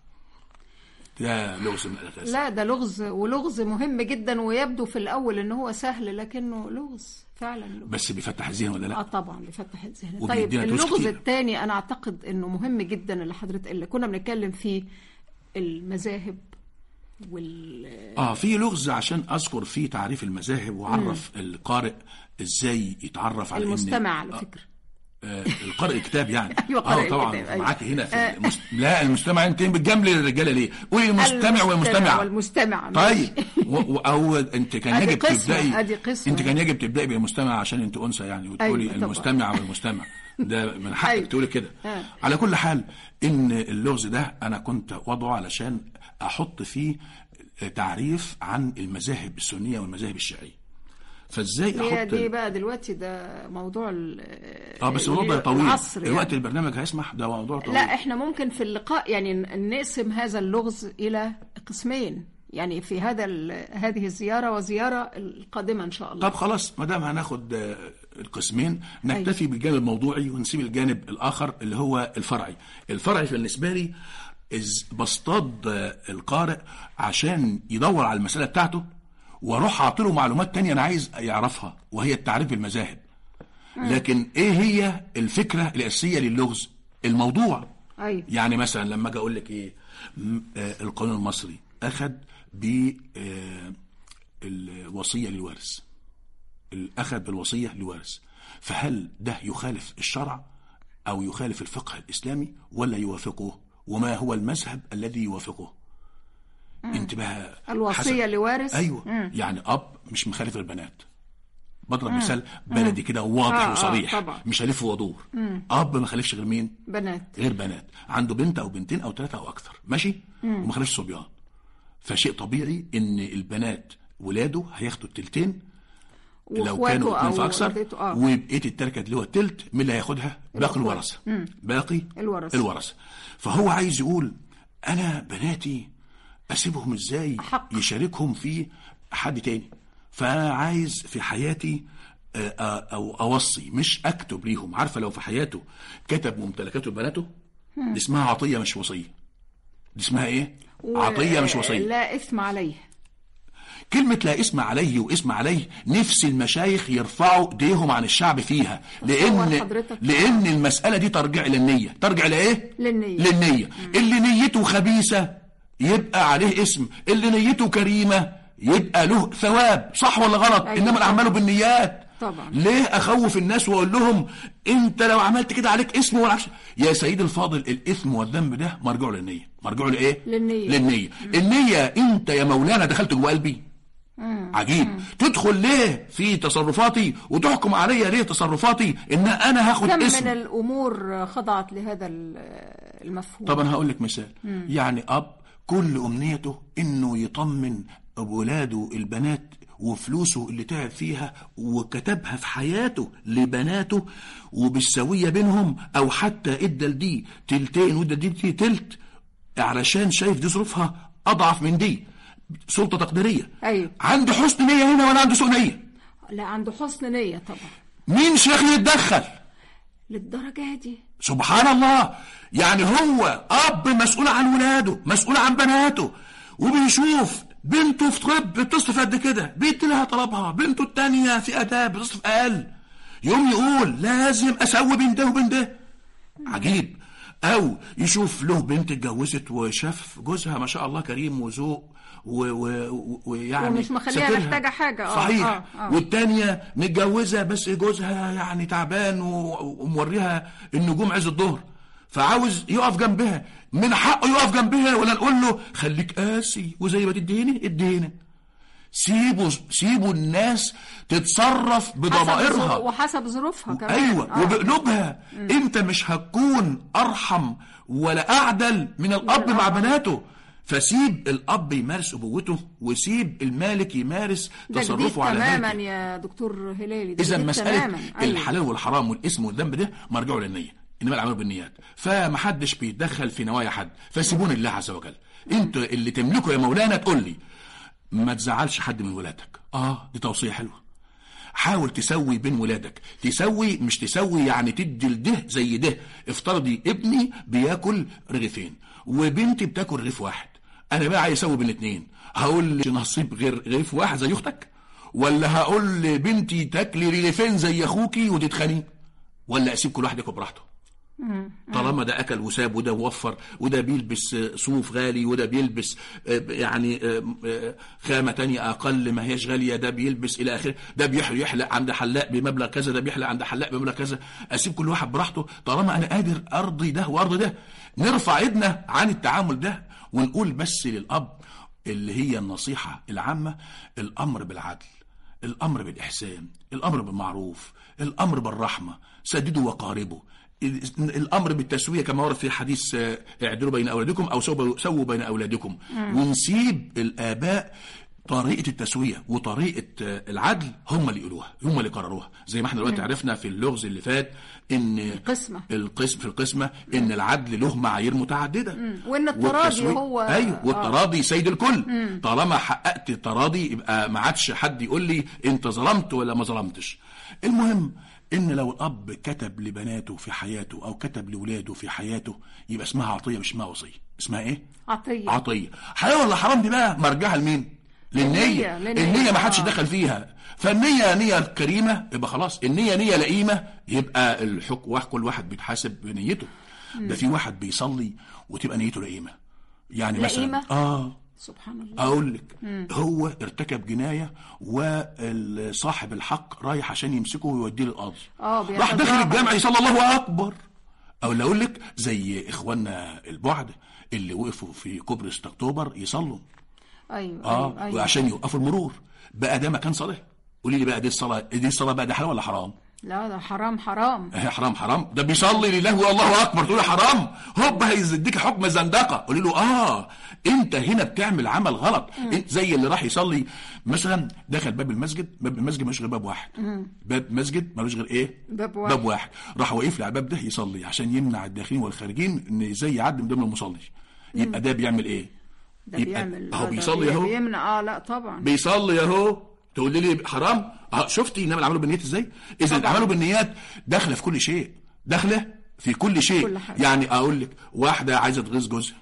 ده لغز من الألغاز. لا ده لغز، ولغز مهم جدا، ويبدو في الأول إن هو سهل لكنه لغز فعلا لغز. بس بيفتح الذهن ولا لا؟ اه طبعا بيفتح الذهن. طيب اللغز الثاني أنا أعتقد إنه مهم جدا اللي حضرتك اللي كنا بنتكلم فيه، المذاهب وال اه في لغز عشان أذكر فيه تعريف المذاهب وأعرف القارئ إزاي يتعرف على المستمع على فكرة. آه القارئ الكتاب يعني. أيوة اه طبعا أيوة. معاك هنا في آه. المست... لا المستمع انت بتجاملي الرجاله ليه؟ قولي المستمع والمستمع والمستمع طيب و... و... او انت كان يجب تبداي انت كان يجب تبداي بالمستمع عشان انت انثى يعني، وتقولي أيوة المستمع والمستمع ده من حقك أيوة. تقولي كده. آه. على كل حال ان اللغز ده انا كنت وضعه علشان احط فيه تعريف عن المذاهب السنيه والمذاهب الشيعيه. فازاي احط دي بقى دلوقتي ده موضوع اه بس الموضوع طويل الوقت يعني. البرنامج هيسمح ده موضوع طويل. لا احنا ممكن في اللقاء يعني نقسم هذا اللغز الى قسمين، يعني في هذا هذه الزياره وزياره القادمه ان شاء الله. طب خلاص ما دام هناخد القسمين نكتفي أيوة. بالجانب الموضوعي ونسيب الجانب الاخر اللي هو الفرعي. الفرعي بالنسبه لي بصطاد القارئ عشان يدور على المساله بتاعته، واروح اعطيله معلومات تانية انا عايز يعرفها وهي التعريف بالمذاهب. لكن ايه هي الفكرة الاساسية للغز؟ الموضوع. أيوة. يعني مثلا لما اجي اقول لك ايه آه القانون المصري اخذ بالوصية للوارث، اخذ بالوصية للوارث، فهل ده يخالف الشرع او يخالف الفقه الاسلامي ولا يوافقه؟ وما هو المذهب الذي يوافقه؟ انتباه الوصية لوارث. ايوه مم. يعني اب مش مخالف البنات، بضرب مثال بلدي كده واضح آه وصريح آه مش هلف وادور. اب ما خالفش غير مين؟ بنات. غير بنات، عنده بنت او بنتين او ثلاثه او اكثر ماشي مم. وما خالفش صبيان، فشيء طبيعي ان البنات ولاده هياخدوا التلتين لو كانوا اثنين فاكثر آه. وبقيه التركه اللي هو التلت مين اللي هياخدها؟ باقي الورثه. باقي الورثه الورثه فهو عايز يقول انا بناتي اسيبهم ازاي حق. يشاركهم في حد تاني، فانا عايز في حياتي او اوصي مش اكتب ليهم. عارفه لو في حياته كتب ممتلكاته لبناته دي اسمها عطيه مش وصيه. دي اسمها ايه؟ عطيه مش وصيه. لا اثم عليه. كلمة لا اسم عليه واسم عليه نفس المشايخ يرفعوا ايديهم عن الشعب فيها، لان لان المسألة دي ترجع للنية. ترجع لايه؟ للنية. للنية. اللي نيته خبيثة يبقى عليه اسم، اللي نيته كريمة يبقى له ثواب. صح ولا غلط؟ أيوة. انما الاعمال بالنيات. طبعا. ليه اخوف الناس واقول لهم انت لو عملت كده عليك اسم ولا عش... يا سيدي الفاضل الاثم والذنب ده مرجوع للنية. مرجوع لايه؟ للنية. للنية. النية انت يا مولانا دخلت جوه قلبي. مم. عجيب. مم. تدخل ليه في تصرفاتي وتحكم عليا ليه تصرفاتي ان انا هاخد كم اسم. من الامور خضعت لهذا المفهوم. طبعا هقول لك مثال. مم. يعني اب كل امنيته انه يطمن اولاده البنات وفلوسه اللي تعب فيها وكتبها في حياته لبناته وبالسوية بينهم، او حتى ادى لدي تلتين وادى دي تلت علشان شايف دي ظروفها اضعف من دي، سلطة تقديرية. أيوة. عنده حسن نية هنا ولا عنده سوء نية؟ لا عنده حسن نية طبعا. مين شيخ يتدخل للدرجة دي؟ سبحان الله. يعني هو أب مسؤول عن ولاده، مسؤول عن بناته، وبيشوف بنته في طب بتصرف قد كده بيدي لها طلبها، بنته التانية في آداب بتصرف أقل، يوم يقول لازم أسوي بين ده وبين ده. عجيب. او يشوف له بنت اتجوزت وشاف جوزها ما شاء الله كريم وذوق ويعني ومش مخليها محتاجه حاجه. اه صحيح. آه آه. والتانية متجوزه بس جوزها يعني تعبان وموريها النجوم عز الظهر، فعاوز يقف جنبها. من حقه يقف جنبها ولا نقول له خليك قاسي وزي ما تديني ادينا؟ سيبوا سيبوا الناس تتصرف بضمائرها وحسب ظروفها كمان. ايوه آه. وبقلوبها. مم. انت مش هتكون ارحم ولا اعدل من الاب مع بناته. فسيب الاب يمارس ابوته وسيب المالك يمارس تصرفه على تماما يا دكتور هلالي. اذا مساله الحلال والحرام والاسم والذنب ده مرجعه للنيه، انما الاعمال بالنيات. فمحدش بيتدخل في نوايا حد، فسيبون الله عز وجل. انت اللي تملكه يا مولانا تقول لي ما تزعلش حد من ولادك. اه دي توصيه حلوه. حاول تسوي بين ولادك، تسوي مش تسوي يعني تدي لده زي ده. افترضي ابني بياكل رغيفين وبنتي بتاكل رغيف واحد، انا بقى عايز اسوي بين الاثنين. هقول نصيب غير رغيف واحد زي اختك، ولا هقول لبنتي تاكلي رغيفين زي اخوكي وتتخاني، ولا اسيب كل واحد ياكل براحته؟ طالما ده اكل وساب وده وفر وده بيلبس صوف غالي وده بيلبس يعني خامه تانية اقل ما هيش غاليه، ده بيلبس الى اخره، ده بيحلق عند حلاق بمبلغ كذا، ده بيحلق عند حلاق بمبلغ كذا. اسيب كل واحد براحته طالما انا قادر ارضي ده وارضي ده. نرفع ايدنا عن التعامل ده ونقول بس للاب اللي هي النصيحه العامه: الامر بالعدل، الامر بالاحسان، الامر بالمعروف، الامر بالرحمه، سددوا وقاربوا، الامر بالتسويه كما ورد في حديث اعدلوا بين اولادكم او سووا بين اولادكم. ونسيب الاباء طريقه التسويه وطريقه العدل هم اللي يقولوها، هم اللي قرروها. زي ما احنا دلوقتي عرفنا في اللغز اللي فات ان القسمه القسم في القسمه ان العدل له معايير متعدده، مم. وان التراضي هو ايوه والتراضي آه. سيد الكل. مم. طالما حققت التراضي يبقى ما عادش حد يقول لي انت ظلمت ولا ما ظلمتش. المهم ان لو الاب كتب لبناته في حياته او كتب لاولاده في حياته يبقى اسمها عطيه مش اسمها وصيه. اسمها ايه؟ عطيه. عطيه. حلال ولا حرام دي بقى مرجعها لمين؟ للنيه. النيه ما حدش دخل فيها. فالنيه نيه كريمه يبقى خلاص، النيه نيه لئيمه يبقى الحكم كل واحد بيتحاسب بنيته. ده في واحد بيصلي وتبقى نيته لئيمه، يعني لئيمة؟ مثلا اه سبحان الله. اقول لك هو ارتكب جنايه وصاحب الحق رايح عشان يمسكه ويوديه للقاضي، اه راح داخل الجامع يصلي الله اكبر. او اقول لك زي اخواننا البعد اللي وقفوا في كوبري ستة اكتوبر يصلوا. ايوه اه ايوه, أيوة. وعشان يوقفوا المرور. بقى ده مكان صلاه؟ قولي لي بقى دي الصلاه دي الصلاه بقى ده حلال ولا حرام؟ لا ده حرام حرام. ايه حرام حرام؟ ده بيصلي لله والله اكبر تقول حرام، هوب هيديك حكم زندقه. قولي له اه انت هنا بتعمل عمل غلط. انت زي اللي راح يصلي مثلا دخل باب المسجد، باب المسجد ملوش غير باب واحد. مم. باب مسجد ملوش غير ايه؟ باب واحد. باب واحد. راح واقف على الباب ده يصلي عشان يمنع الداخلين والخارجين ان ازاي يعدي من ضمن المصلي. يبقى ده بيعمل ايه؟ ده بيعمل اهو بيصلي اهو بيمنع. اه لا طبعا بيصلي اهو. تقول لي حرام؟ اه شفتي انما العمل بالنيات ازاي؟ اذا العمل بالنيات داخله في كل شيء، داخله في كل شيء. كل حاجة. يعني اقول لك واحده عايزه تغيظ جوزها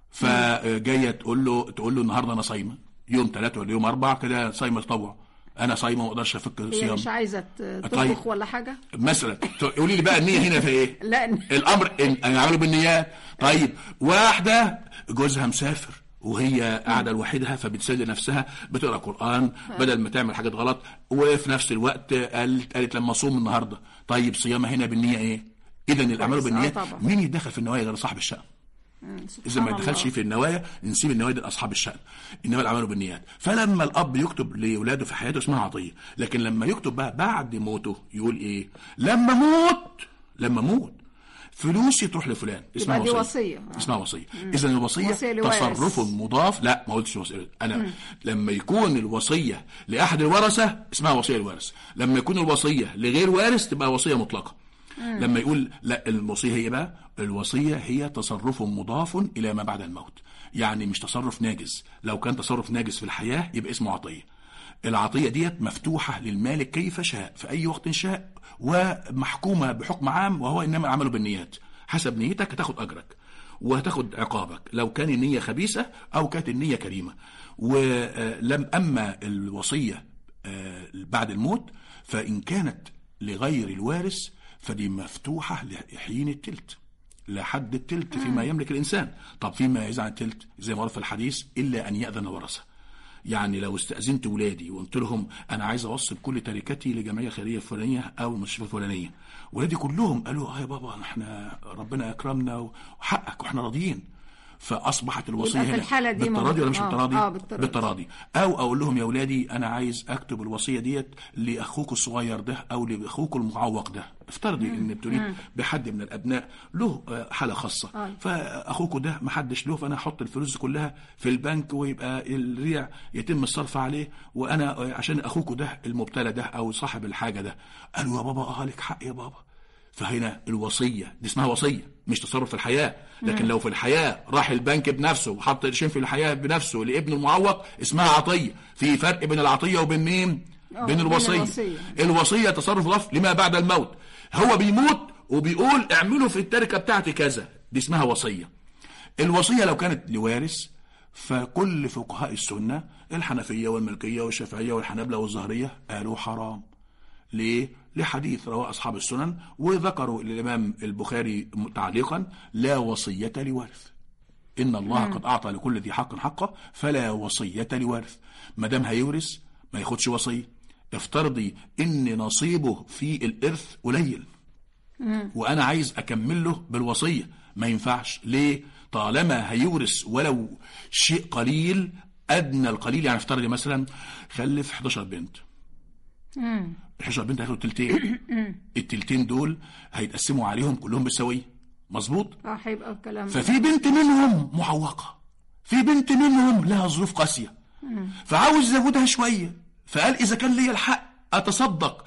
فجايه تقول له تقول له النهارده انا صايمه يوم ثلاثة ولا يوم أربعة كده صايمه تطوع، انا صايمه ما اقدرش افك الصيام. هي مش عايزه تطبخ طيب. ولا حاجه مثلا قولي لي بقى النيه هنا في ايه؟ لا الامر العمل بالنيات. طيب واحده جوزها مسافر وهي قاعده لوحدها فبتسلي نفسها بتقرا قران بدل ما تعمل حاجات غلط، وفي نفس الوقت قالت قالت لما اصوم النهارده. طيب صيامها هنا بالنيه ايه؟ اذا الاعمال بالنيات. مين يتدخل في النوايا غير صاحب الشأن؟ اذا ما يدخلش في النوايا نسيب النوايا دي لاصحاب الشأن، انما الاعمال بالنيات. فلما الاب يكتب لاولاده في حياته اسمها عطيه، لكن لما يكتب بقى بعد موته يقول ايه؟ لما موت لما موت فلوسي تروح لفلان، اسمها وصيه. وصيه اسمها وصيه. اذا الوصيه تصرف مضاف. لا ما قلتش وصيه انا. مم. لما يكون الوصيه لاحد الورثه اسمها وصيه الوارث، لما يكون الوصيه لغير وارث تبقى وصيه مطلقه. مم. لما يقول لا الوصيه هي بقى الوصيه هي تصرف مضاف الى ما بعد الموت، يعني مش تصرف ناجز. لو كان تصرف ناجز في الحياه يبقى اسمه عطيه. العطيه ديت مفتوحه للمالك كيف شاء في اي وقت شاء، ومحكومه بحكم عام وهو انما العمل بالنيات. حسب نيتك هتاخد اجرك وهتاخد عقابك لو كان النيه خبيثه او كانت النيه كريمه. ولم اما الوصيه بعد الموت فان كانت لغير الوارث فدي مفتوحه لحين التلت. لحد التلت فيما يملك الإنسان. طب فيما يزيد عن التلت زي ما ورد في الحديث إلا أن يأذن ورثة. يعني لو استأذنت ولادي وقلت لهم أنا عايز أوصل كل تركتي لجمعية خيرية فلانية أو المستشفى الفلانية، ولادي كلهم قالوا اه يا بابا احنا ربنا أكرمنا وحقك واحنا راضيين، فاصبحت الوصيه هنا بالتراضي ولا مش آه بالتراضي؟ آه بالتراضي. بالتراضي. او اقول لهم يا اولادي انا عايز اكتب الوصيه ديت لاخوك الصغير ده او لاخوك المعوق ده. افترضي ان بتريد بحد من الابناء له حاله خاصه، آه. فاخوك ده ما حدش له، فانا احط الفلوس كلها في البنك ويبقى الريع يتم الصرف عليه، وانا عشان اخوك ده المبتلى ده او صاحب الحاجه ده. قالوا يا بابا اه لك حق يا بابا. فهنا الوصية دي اسمها وصية مش تصرف في الحياة. لكن مم. لو في الحياة راح البنك بنفسه وحط قرشين في الحياة بنفسه لابن المعوق اسمها عطية. في فرق بين العطية وبين مين؟ بين الوصية. الوصية. الوصية تصرف ضف لما بعد الموت. هو بيموت وبيقول اعملوا في التركة بتاعتي كذا، دي اسمها وصية. الوصية لو كانت لوارث فكل فقهاء السنة الحنفية والمالكية والشافعية والحنابلة والظاهرية قالوا حرام. ليه؟ لحديث رواه أصحاب السنن وذكروا الإمام البخاري تعليقا لا وصية لوارث. إن الله قد أعطى لكل ذي حق حقه فلا وصية لوارث. ما دام هيورث ما ياخدش وصية. افترضي إن نصيبه في الإرث قليل وأنا عايز أكمل له بالوصية، ما ينفعش. ليه؟ طالما هيورث ولو شيء قليل أدنى القليل، يعني افترضي مثلا خلف حداشر بنت، امم الحداشر بنت هياخدوا التلتين. التلتين دول هيتقسموا عليهم كلهم بالسويه، مظبوط؟ اه هيبقى الكلام. ففي بنت منهم معوقه، في بنت منهم لها ظروف قاسيه، فعاوز يزودها شويه، فقال اذا كان لي الحق اتصدق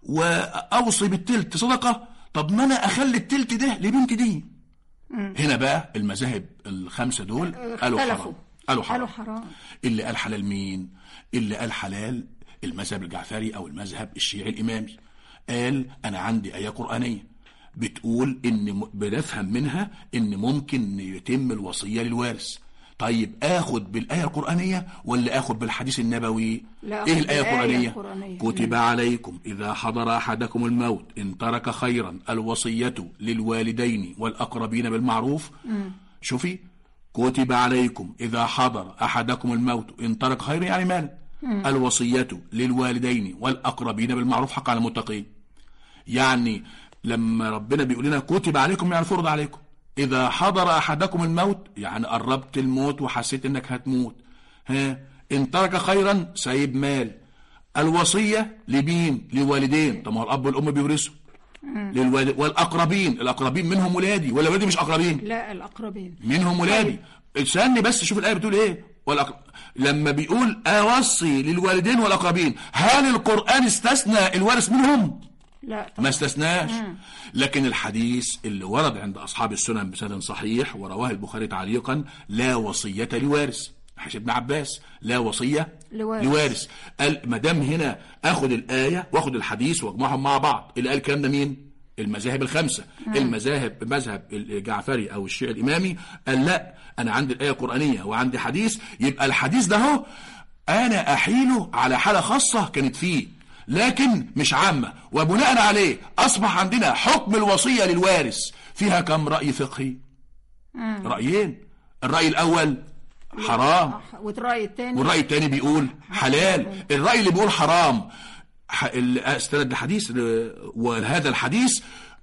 واوصي بالتلت صدقه، طب ما انا اخلي التلت ده لبنت دي. مم. هنا بقى المذاهب الخمسه دول قالوا حرام. قالوا حرام. قالوا حرام. اللي قال حلال مين؟ اللي قال حلال المذهب الجعفري او المذهب الشيعي الامامي. قال انا عندي ايه قرانيه بتقول ان بنفهم منها ان ممكن يتم الوصيه للوارث. طيب اخد بالايه القرانيه ولا اخد بالحديث النبوي؟ ايه الايه القرانيه؟ القرآنية كتب م. عليكم اذا حضر احدكم الموت ان ترك خيرا الوصيه للوالدين والاقربين بالمعروف. م. شوفي، كتب عليكم اذا حضر احدكم الموت ان ترك خيرا يعني مال، الوصية للوالدين والأقربين بالمعروف حق على المتقين. يعني لما ربنا بيقول لنا كتب عليكم يعني فرض عليكم، إذا حضر أحدكم الموت يعني قربت الموت وحسيت إنك هتموت، ها إن ترك خيرا سايب مال. الوصية لمين؟ للوالدين. طب ما الأب والأم بيورثوا. للوالد والأقربين، الأقربين منهم ولادي ولا ولادي مش أقربين؟ لا الأقربين منهم ولادي. استني بس شوف الآية بتقول إيه. والأقرب... لما بيقول أوصي للوالدين والأقربين، هل القرآن استثنى الوارث منهم؟ لا طبعا. ما استثناش. مم. لكن الحديث اللي ورد عند أصحاب السنن بسند صحيح ورواه البخاري تعليقا لا وصية لوارث. حديث ابن عباس لا وصية لوارث, لوارث. قال ما دام هنا اخد الآية واخد الحديث واجمعهم مع بعض. اللي قال الكلام ده مين؟ المذاهب الخمسة. مم. المذاهب مذهب الجعفري او الشيعي الامامي قال لا، انا عندي الآية القرآنية وعندي حديث، يبقى الحديث ده هو انا احيله على حالة خاصة كانت فيه لكن مش عامة، وبناء عليه اصبح عندنا حكم الوصية للوارث فيها كم رأي فقهي؟ مم. رأيين. الرأي الاول حرام، والرأي الثاني والرأي الثاني بيقول حلال. الرأي اللي بيقول حرام استند لحديث، وهذا الحديث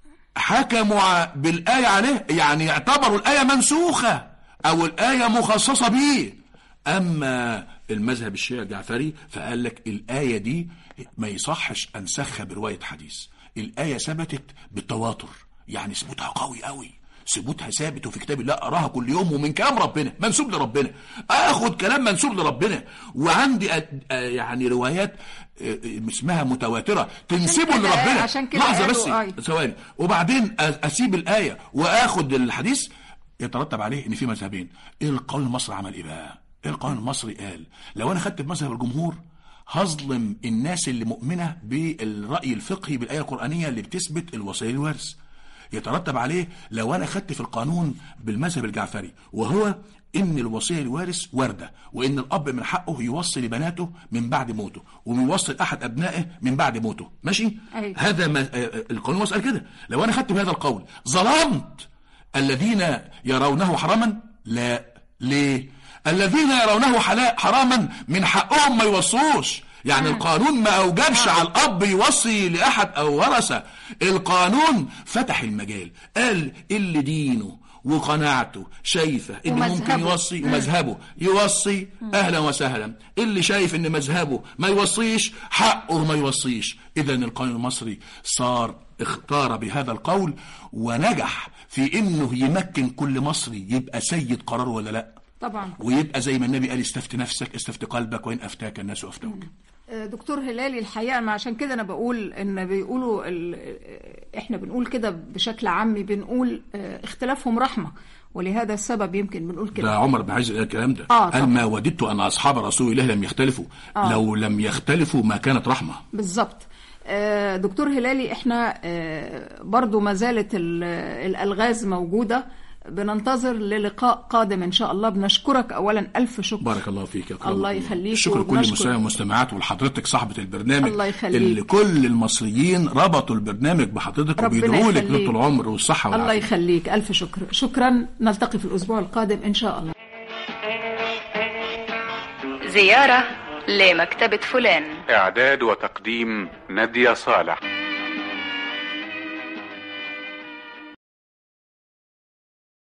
حكموا بالآية عليه، يعني اعتبروا الآية منسوخة أو الآية مخصصة به. أما المذهب الشيعي الجعفري فقال لك الآية دي ما يصحش أنسخها برواية حديث. الآية ثبتت بالتواتر، يعني ثبوتها قوي قوي، ثبوتها ثابت وفي كتاب الله اقراها كل يوم ومن كلام ربنا منسوب لربنا، اخد كلام منسوب لربنا. وعندي يعني روايات اسمها متواتره تنسبه لربنا. لحظه بس ثواني، وبعدين اسيب الايه واخد الحديث، يترتب عليه ان في مذهبين. ايه القانون المصري عمل ايه بقى؟ ايه القانون المصري قال؟ لو انا خدت بمذهب الجمهور هظلم الناس اللي مؤمنه بالراي الفقهي بالايه القرانيه اللي بتثبت الوصيه للورث. يترتب عليه لو انا خدت في القانون بالمذهب الجعفري وهو ان الوصيه للوارث وارده، وان الاب من حقه يوصي لبناته من بعد موته ويوصي احد ابنائه من بعد موته، ماشي؟ أيوة. هذا ما القانون وصل كده. لو انا خدت بهذا القول ظلمت الذين يرونه حراما؟ لا. ليه؟ الذين يرونه حراما من حقهم ما يوصوش. يعني القانون ما أوجبش على الأب يوصي لأحد أو ورثة. القانون فتح المجال، قال اللي دينه وقناعته شايفة إن ممكن يوصي ومذهبه يوصي أهلا وسهلا. اللي شايف إن مذهبه ما يوصيش حقه ما يوصيش. إذا القانون المصري صار اختار بهذا القول ونجح في إنه يمكن كل مصري يبقى سيد قرار ولا لا طبعا، ويبقى زي ما النبي قال استفت نفسك استفت قلبك وإن أفتاك الناس أفتوك. دكتور هلالي، الحقيقة ما عشان كده أنا بقول إن بيقولوا إحنا بنقول كده بشكل عامي، بنقول اختلافهم رحمة، ولهذا السبب يمكن بنقول كده. ده عمر بن عايز الكلام ده آه قال ما وددت أن أصحاب رسول الله لم يختلفوا. آه. لو لم يختلفوا ما كانت رحمة. بالظبط. دكتور هلالي، إحنا برضو ما زالت الألغاز موجودة، بننتظر للقاء قادم إن شاء الله. بنشكرك أولا ألف شكر. بارك الله فيك يا الله يخليك. شكر كل المستمعين والمستمعات ولحضرتك صاحبة البرنامج. الله يخليك. اللي كل المصريين ربطوا البرنامج بحضرتك وبيدعوا لك طول العمر والصحة والعافية. الله يخليك، ألف شكر. شكرا. نلتقي في الأسبوع القادم إن شاء الله. زيارة لمكتبة فلان. إعداد وتقديم نادية صالح.